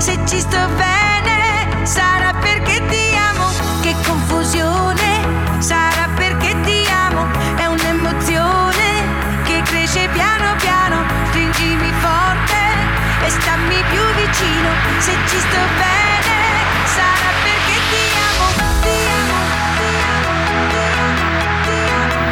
se ci sto bene, sarà perché ti amo. Che confusione, sarà perché ti amo. È un'emozione che cresce piano piano. Stringimi forte e stammi più vicino. Se ci sto bene, sarà perché ti amo. Ti amo, ti amo, ti amo, ti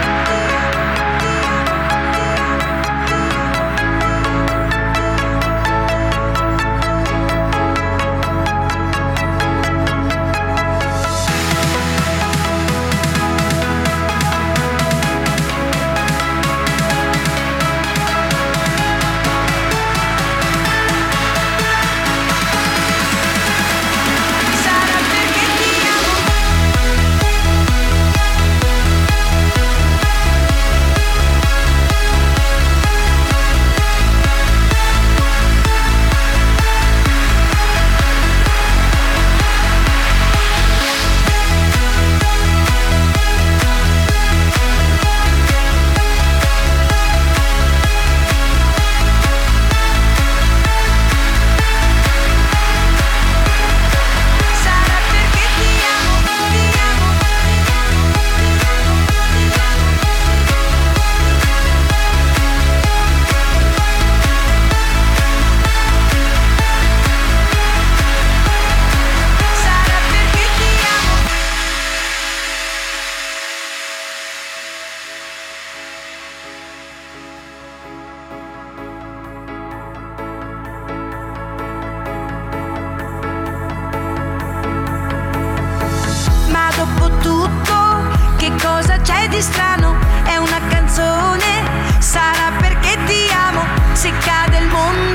di strano, è una canzone, sarà perché ti amo. Se cade il mondo